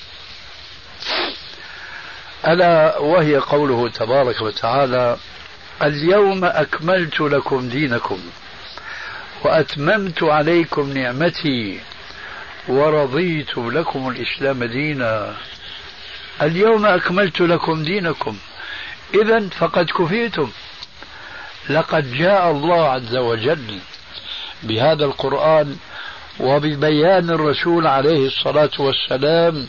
ألا وهي قوله تبارك وتعالى اليوم أكملت لكم دينكم وأتممت عليكم نعمتي ورضيت لكم الإسلام دينا. اليوم أكملت لكم دينكم، إذن فقد كفيتم. لقد جاء الله عز وجل بهذا القرآن وببيان الرسول عليه الصلاة والسلام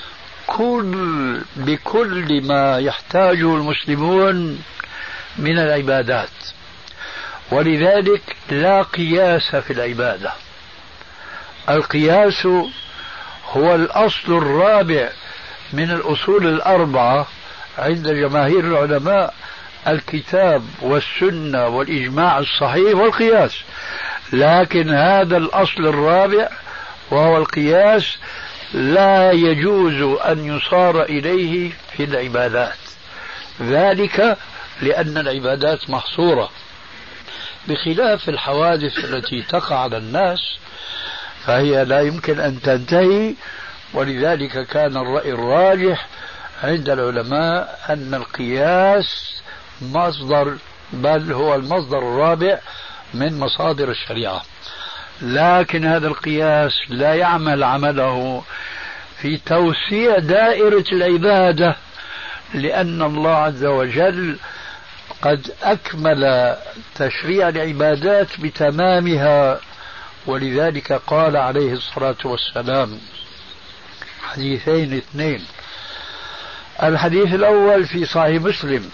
بكل ما يحتاجه المسلمون من العبادات، ولذلك لا قياس في العبادة. القياس هو الأصل الرابع من الأصول الأربعة عند جماهير العلماء: الكتاب والسنة والإجماع الصحيح والقياس. لكن هذا الأصل الرابع وهو القياس لا يجوز أن يصار إليه في العبادات، ذلك لأن العبادات محصورة، بخلاف الحوادث التي تقع على الناس فهي لا يمكن أن تنتهي. ولذلك كان الرأي الراجح عند العلماء أن القياس مصدر، بل هو المصدر الرابع من مصادر الشريعة. لكن هذا القياس لا يعمل عمله في توسيع دائرة العبادة، لأن الله عز وجل قد أكمل تشريع العبادات بتمامها. ولذلك قال عليه الصلاة والسلام حديثين اثنين. الحديث الأول في صحيح مسلم: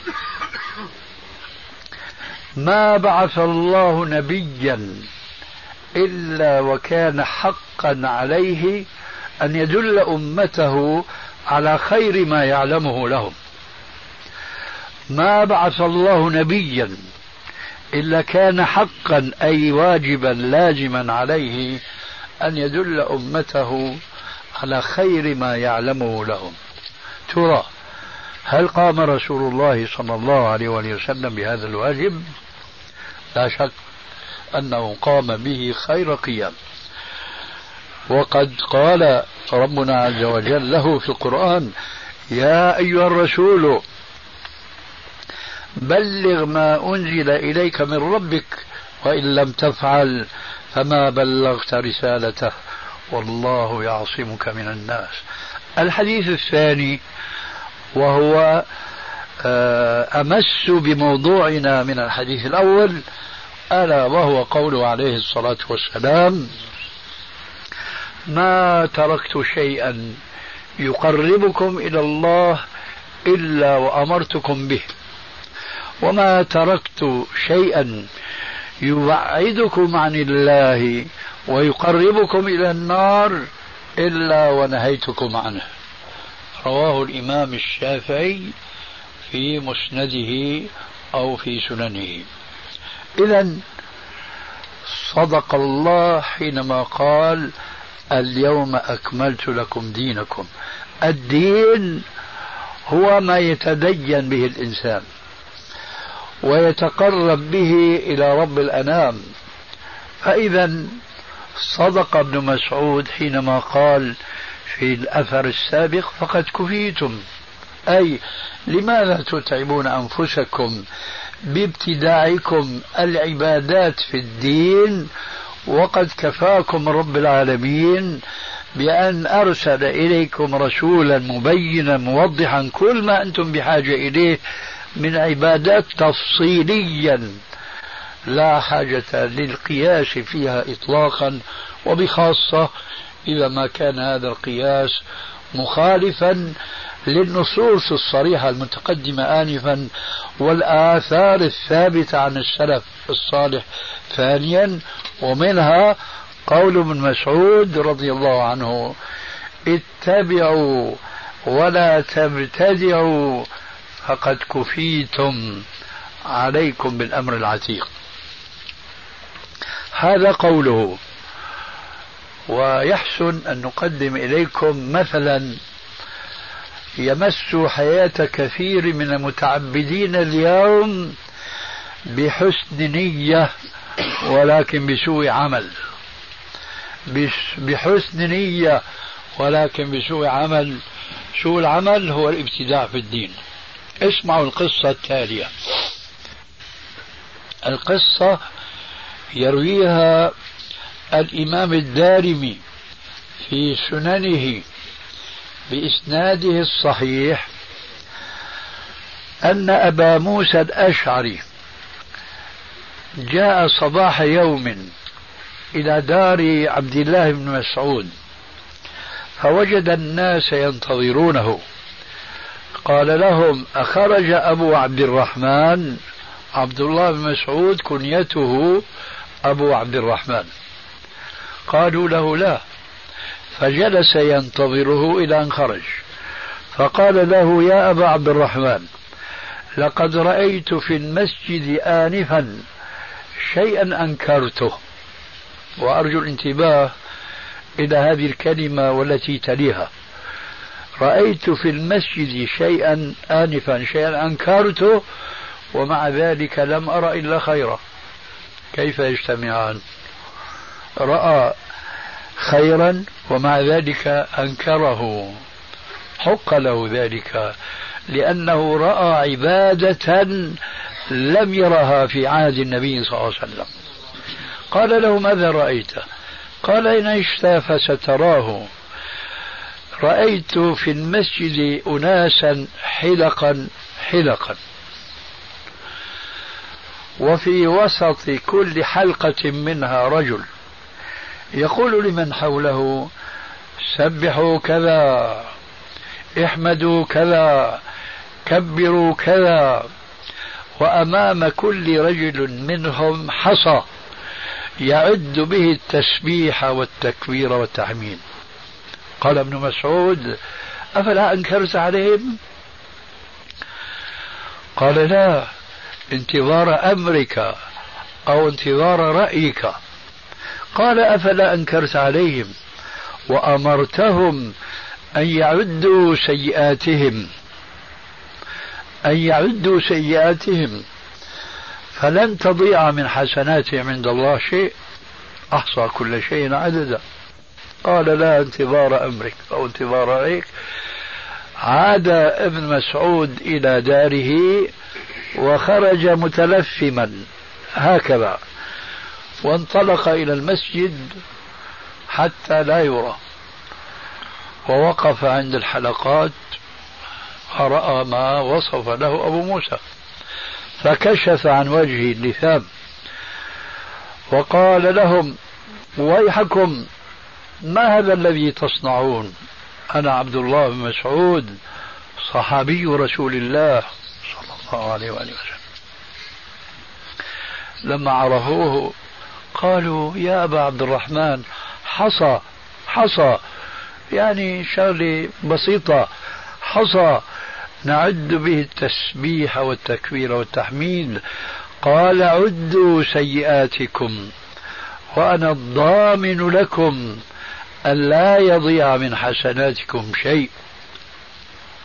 ما بعث الله نبيا إلا وكان حقا عليه أن يدل أمته على خير ما يعلمه لهم. ما بعث الله نبيا إلا كان حقا أي واجبا لازما عليه أن يدل أمته على خير ما يعلمه لهم. ترى هل قام رسول الله صلى الله عليه وسلم بهذا الواجب؟ لا شك أنه قام به خير قيام. وقد قال ربنا عز وجل له في القرآن: يا أيها الرسول بلغ ما أنزل إليك من ربك وإن لم تفعل فما بلغت رسالته والله يعصمك من الناس. الحديث الثاني وهو أمس بموضوعنا من الحديث الأول، ألا وهو قوله عليه الصلاة والسلام: ما تركت شيئا يقربكم إلى الله إلا وأمرتكم به، وما تركت شيئا يبعدكم عن الله ويقربكم إلى النار إلا ونهيتكم عنه. رواه الإمام الشافعي في مسنده أو في سننه. إذن صدق الله حينما قال: اليوم أكملت لكم دينكم. الدين هو ما يتدين به الإنسان ويتقرب به إلى رب الأنام. فإذا صدق ابن مسعود حينما قال في الأثر السابق فقد كفيتم، أي لماذا تتعبون أنفسكم بابتداعكم العبادات في الدين وقد كفاكم رب العالمين بأن أرسل إليكم رسولا مبينا موضحا كل ما أنتم بحاجة إليه من عبادات تفصيليا لا حاجة للقياس فيها إطلاقا، وبخاصة إذا ما كان هذا القياس مخالفا للنصوص الصريحة المتقدمة آنفا والآثار الثابتة عن السلف الصالح ثانيا، ومنها قول ابن مسعود رضي الله عنه: اتبعوا ولا تبتدعوا فقد كفيتم، عليكم بالأمر العتيق. هذا قوله. ويحسن أن نقدم إليكم مثلا يمس حياة كثير من المتعبدين اليوم بحسن نية ولكن بسوء عمل، بحسن نية ولكن بسوء عمل. سوء العمل هو الابتداع في الدين. اسمعوا القصة التالية. القصة يرويها الإمام الدارمي في سننه بإسناده الصحيح أن أبا موسى الأشعري جاء صباح يوم إلى دار عبد الله بن مسعود فوجد الناس ينتظرونه، قال لهم: أخرج أبو عبد الرحمن؟ عبد الله بن مسعود كنيته أبو عبد الرحمن. قالوا له: لا. فجلس ينتظره إلى أن خرج، فقال له: يا أبا عبد الرحمن، لقد رأيت في المسجد آنفا شيئا أنكرته. وأرجو الانتباه إلى هذه الكلمة والتي تليها: رأيت في المسجد شيئا آنفا، شيئا أنكرته ومع ذلك لم أرى إلا خيرا. كيف يجتمعان؟ رأى خيرا ومع ذلك أنكره، حق له ذلك لأنه رأى عبادة لم يرها في عهد النبي صلى الله عليه وسلم. قال له: ماذا رأيت؟ قال: إن عشت فستراه. رأيت في المسجد أناسا حلقا حلقا، وفي وسط كل حلقة منها رجل يقول لمن حوله: سبحوا كذا، احمدوا كذا، كبروا كذا، وأمام كل رجل منهم حصى يعد به التسبيح والتكبير والتحميد. قال ابن مسعود: أفلا أنكرت عليهم؟ قال: لا، انتظار أمرك أو انتظار رأيك. قال: أفلا أنكرت عليهم وأمرتهم أن يعدوا سيئاتهم فلن تضيع من حسناتهم عند الله شيء، أحصى كل شيء عددا. قال: لا، انتظار أمرك أو انتظار رأيك. عاد ابن مسعود إلى داره وخرج متلثما هكذا، وانطلق إلى المسجد حتى لا يرى، ووقف عند الحلقات فرأى ما وصف له أبو موسى، فكشف عن وجهه اللثام وقال لهم: ويحكم، ما هذا الذي تصنعون؟ أنا عبد الله بن مسعود صحابي رسول الله صلى الله عليه وآله وسلم. لما عرفوه قالوا: يا أبا عبد الرحمن، حصى يعني شغلة بسيطة، حصى نعد به التسبيح والتكبير والتحميد. قال: عدوا سيئاتكم وأنا الضامن لكم أن لا يضيع من حسناتكم شيء.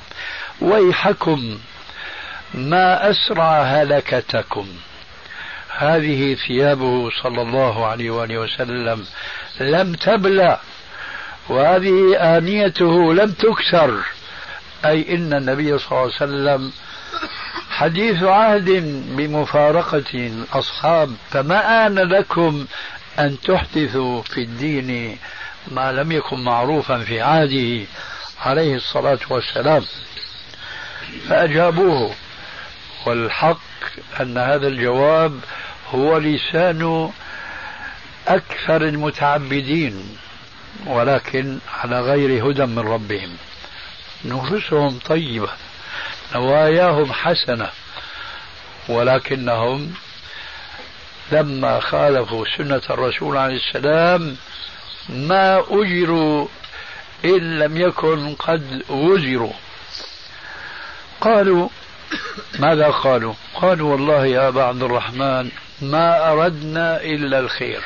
ويحكم، ما أسرع هلكتكم، هذه ثيابه صلى الله عليه وآله وسلم لم تبلى، وهذه آنيته لم تكسر، أي إن النبي صلى الله عليه وسلم حديث عهد بمفارقة الأصحاب، فما آن لكم أن تحدثوا في الدين ما لم يكن معروفا في عهده عليه الصلاة والسلام. فأجابوه، والحق أن هذا الجواب هو لسان أكثر المتعبدين، ولكن على غير هدى من ربهم. نفوسهم طيبة، نواياهم حسنة، ولكنهم لما خالفوا سنة الرسول عليه السلام ما أجروا إن لم يكن قد وزروا. قالوا ماذا قالوا؟ قالوا والله يا أبا عبد الرحمن ما أردنا إلا الخير.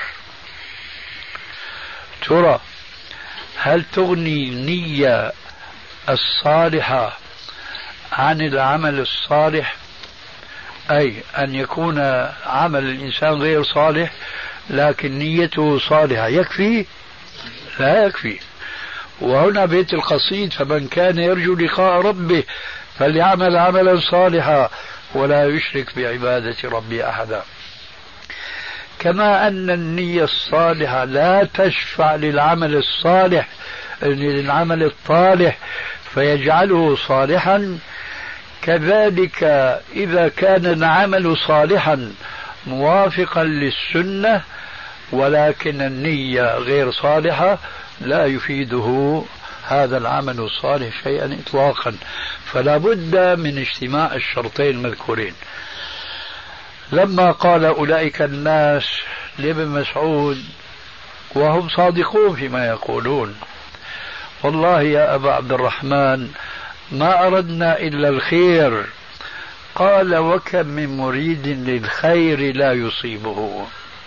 ترى هل تغني النية الصالحة عن العمل الصالح؟ أي أن يكون عمل الإنسان غير صالح لكن نيته صالحة، يكفي؟ لا يكفي. وهنا بيت القصيد: فمن كان يرجو لقاء ربه فليعمل عملا صالحا ولا يشرك بعبادة ربه أحدا. كما أن النية الصالحة لا تشفع للعمل الصالح، للعمل الطالح فيجعله صالحا، كذلك إذا كان العمل صالحا موافقا للسنة ولكن النية غير صالحة لا يفيده هذا العمل الصالح شيئا إطلاقا. فلا بد من اجتماع الشرطين المذكورين. لما قال أولئك الناس لابن مسعود وهم صادقون فيما يقولون: والله يا أبا عبد الرحمن ما أردنا إلا الخير، قال: وكم من مريد للخير لا يصيبه.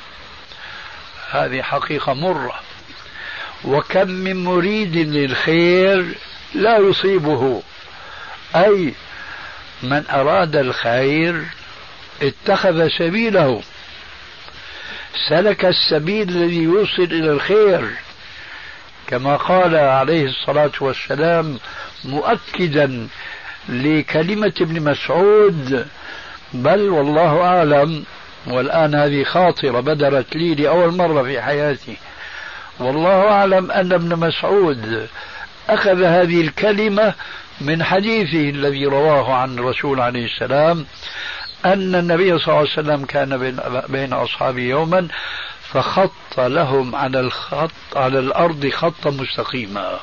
هذه حقيقة مرة. وكم من مريد للخير لا يصيبه، أي من أراد الخير اتخذ سبيله، سلك السبيل الذي يوصل إلى الخير، كما قال عليه الصلاة والسلام مؤكدا لكلمة ابن مسعود: بل والله أعلم، والآن هذه خاطرة بدرت لي لأول مرة في حياتي، والله أعلم أن ابن مسعود أخذ هذه الكلمة من حديثه الذي رواه عن الرسول عليه السلام أن النبي صلى الله عليه وسلم كان بين أصحابه يوما فخط لهم على الأرض خطا مستقيما،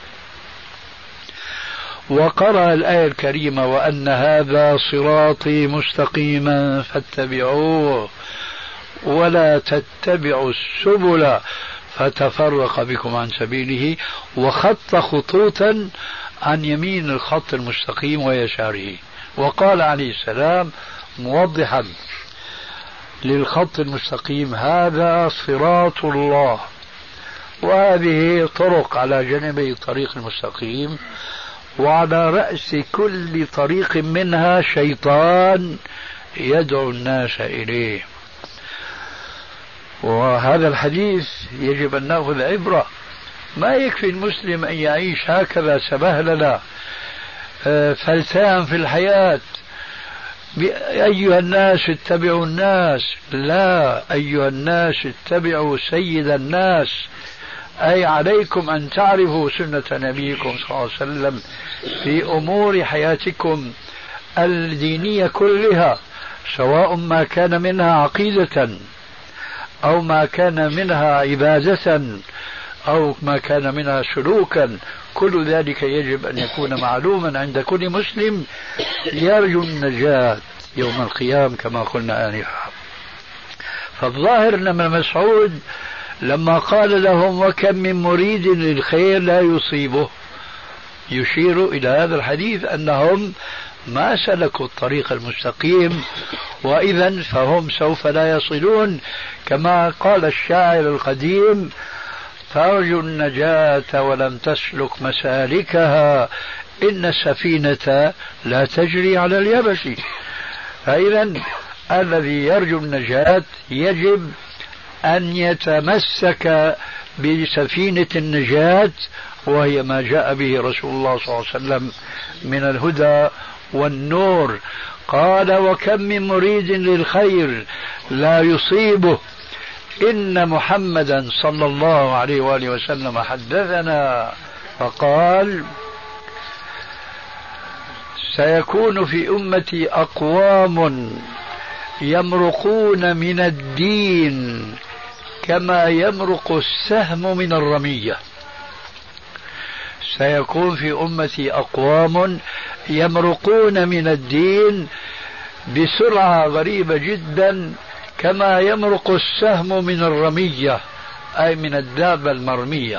وقرأ الآية الكريمة: وأن هذا صراطي مستقيما فاتبعوه ولا تتبعوا السبل فتفرق بكم عن سبيله، وخط خطوطا عن يمين الخط المستقيم ويساره. وقال عليه السلام موضحا للخط المستقيم: هذا صراط الله. وهذه طرق على جانبي الطريق المستقيم، وعلى رأس كل طريق منها شيطان يدعو الناس إليه. وهذا الحديث يجب أن نأخذ عبرة. ما يكفي المسلم أن يعيش هكذا سبهللا فلتان في الحياة: أيها الناس اتبعوا الناس. لا، أيها الناس اتبعوا سيد الناس، أي عليكم أن تعرفوا سنة نبيكم صلى الله عليه وسلم في أمور حياتكم الدينية كلها، سواء ما كان منها عقيدة أو ما كان منها عبادة أو ما كان منها سلوكا. كل ذلك يجب أن يكون معلوما عند كل مسلم يرجو النجاة يوم القيامة كما قلنا آنفا. فالظاهر أن ابن مسعود لما قال لهم: وكم من مريد للخير لا يصيبه، يشير إلى هذا الحديث أنهم ما سلكوا الطريق المستقيم، وإذا فهم سوف لا يصلون. كما قال الشاعر القديم: ترجو النجاة ولم تسلك مسالكها، إن السفينة لا تجري على اليبس. فإذا الذي يرجو النجاة يجب أن يتمسك بسفينة النجاة، وهي ما جاء به رسول الله صلى الله عليه وسلم من الهدى والنور. قال: وكم من مريد للخير لا يصيبه، إن محمدا صلى الله عليه وآله وسلم حدثنا فقال: سيكون في أمتي أقوام يمرقون من الدين كما يمرق السهم من الرمية. سيكون في أمتي أقوام يمرقون من الدين بسرعة غريبة جدا كما يمرق السهم من الرمية، أي من الدابة المرمية.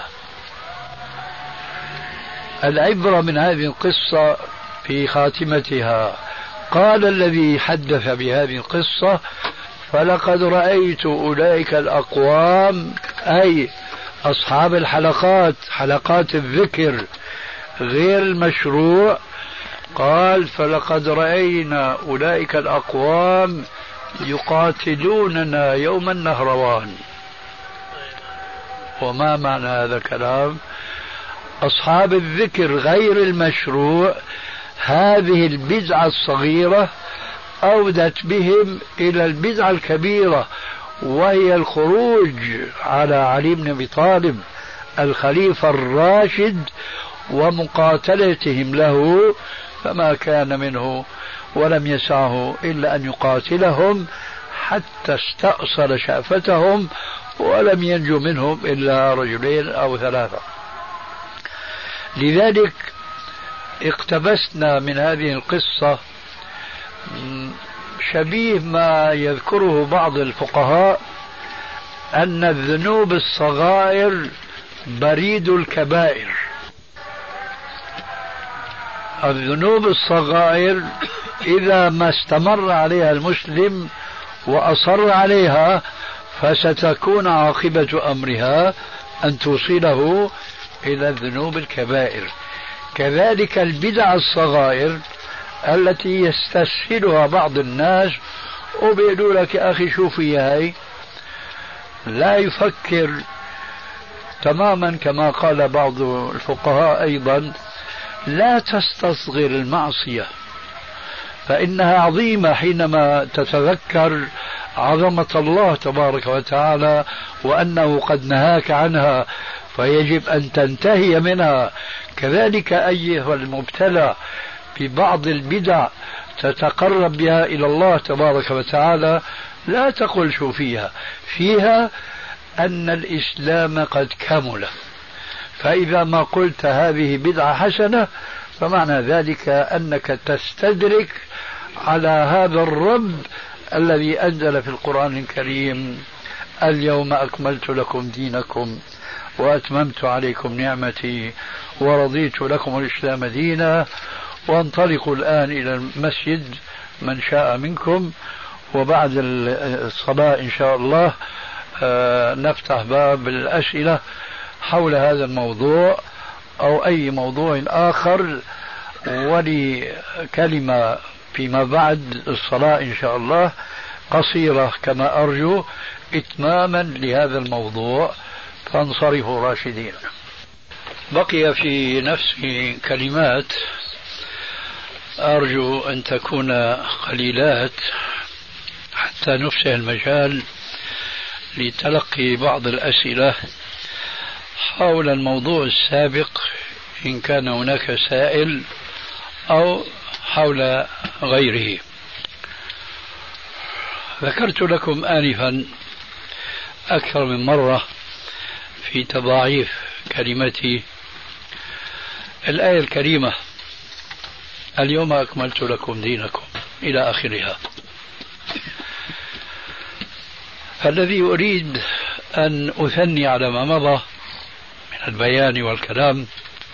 العبرة من هذه القصة في خاتمتها. قال الذي حدث بهذه القصة: فلقد رأيت أولئك الأقوام، أي أصحاب الحلقات، حلقات الذكر غير المشروع. قال: فلقد رأينا أولئك الأقوام يقاتلوننا يوم النهروان. وما معنى هذا الكلام؟ أصحاب الذكر غير المشروع، هذه البدعة الصغيرة أودت بهم إلى البدعة الكبيرة، وهي الخروج على علي بن أبي طالب الخليفة الراشد ومقاتلتهم له، فما كان منه ولم يسعه إلا أن يقاتلهم حتى استأصل شأفتهم، ولم ينجو منهم إلا رجلين أو ثلاثة. لذلك اقتبسنا من هذه القصة شبيه ما يذكره بعض الفقهاء أن الذنوب الصغائر بريد الكبائر. الذنوب الصغائر إذا ما استمر عليها المسلم وأصر عليها فستكون عاقبة أمرها أن توصله إلى الذنوب الكبائر. كذلك البدع الصغائر التي يستسهلها بعض الناس وبيقولوا لك: يا أخي شوفي هاي، لا يفكر تماما كما قال بعض الفقهاء أيضا: لا تستصغر المعصية، فإنها عظيمة حينما تتذكر عظمة الله تبارك وتعالى وأنه قد نهاك عنها، فيجب أن تنتهي منها. كذلك أيها المبتلى ببعض البدع تتقرب بها إلى الله تبارك وتعالى، لا تقل شو فيها أن الإسلام قد كمل، فإذا ما قلت هذه بدعة حسنة فمعنى ذلك أنك تستدرك على هذا الرب الذي أنزل في القرآن الكريم: اليوم أكملت لكم دينكم وأتممت عليكم نعمتي ورضيت لكم الإسلام دينا، وانطلقوا الآن إلى المسجد من شاء منكم. وبعد الصلاة إن شاء الله نفتح باب الأسئلة حول هذا الموضوع أو أي موضوع آخر، ولي كلمة فيما بعد الصلاة إن شاء الله قصيرة كما أرجو إتماما لهذا الموضوع، فانصرفوا راشدين. بقي في نفسي كلمات أرجو أن تكون قليلات حتى نفسح المجال لتلقي بعض الأسئلة حول الموضوع السابق إن كان هناك سائل أو حول غيره. ذكرت لكم آنفا أكثر من مرة في تضاعيف كلمتي الآية الكريمة: اليوم أكملت لكم دينكم إلى آخرها. فالذي أريد أن أثني على ما مضى من البيان والكلام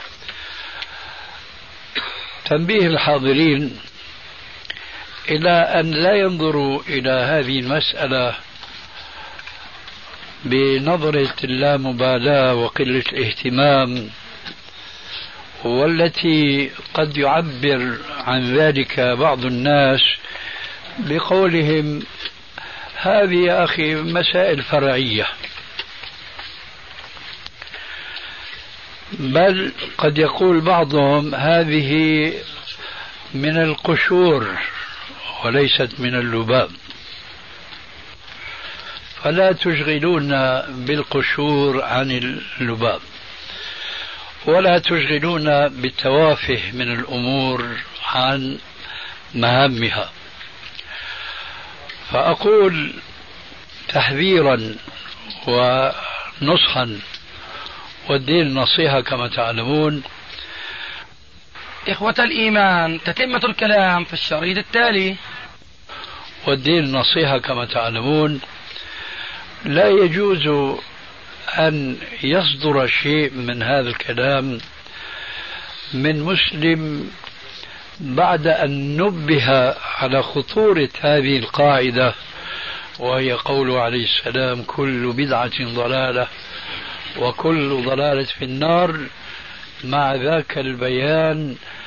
تنبيه الحاضرين إلى أن لا ينظروا إلى هذه المسألة بنظرة اللامبالاة وقلة الاهتمام، والتي قد يعبر عن ذلك بعض الناس بقولهم هذه يا أخي مسائل فرعية، بل قد يقول بعضهم هذه من القشور وليست من اللباب، فلا تشغلونا بالقشور عن اللباب، ولا تشغلونا بالتوافه من الأمور عن مهامها. فأقول تحذيرا ونصحا، والدين النصيحة كما تعلمون. إخوة الإيمان، تتمة الكلام في الشريط التالي. والدين النصيحة كما تعلمون، لا يجوز أن يصدر شيء من هذا الكلام من مسلم بعد أن نبه على خطورة هذه القاعدة، وهي قوله عليه السلام: كل بدعة ضلالة وكل ضلالة في النار، مع ذاك البيان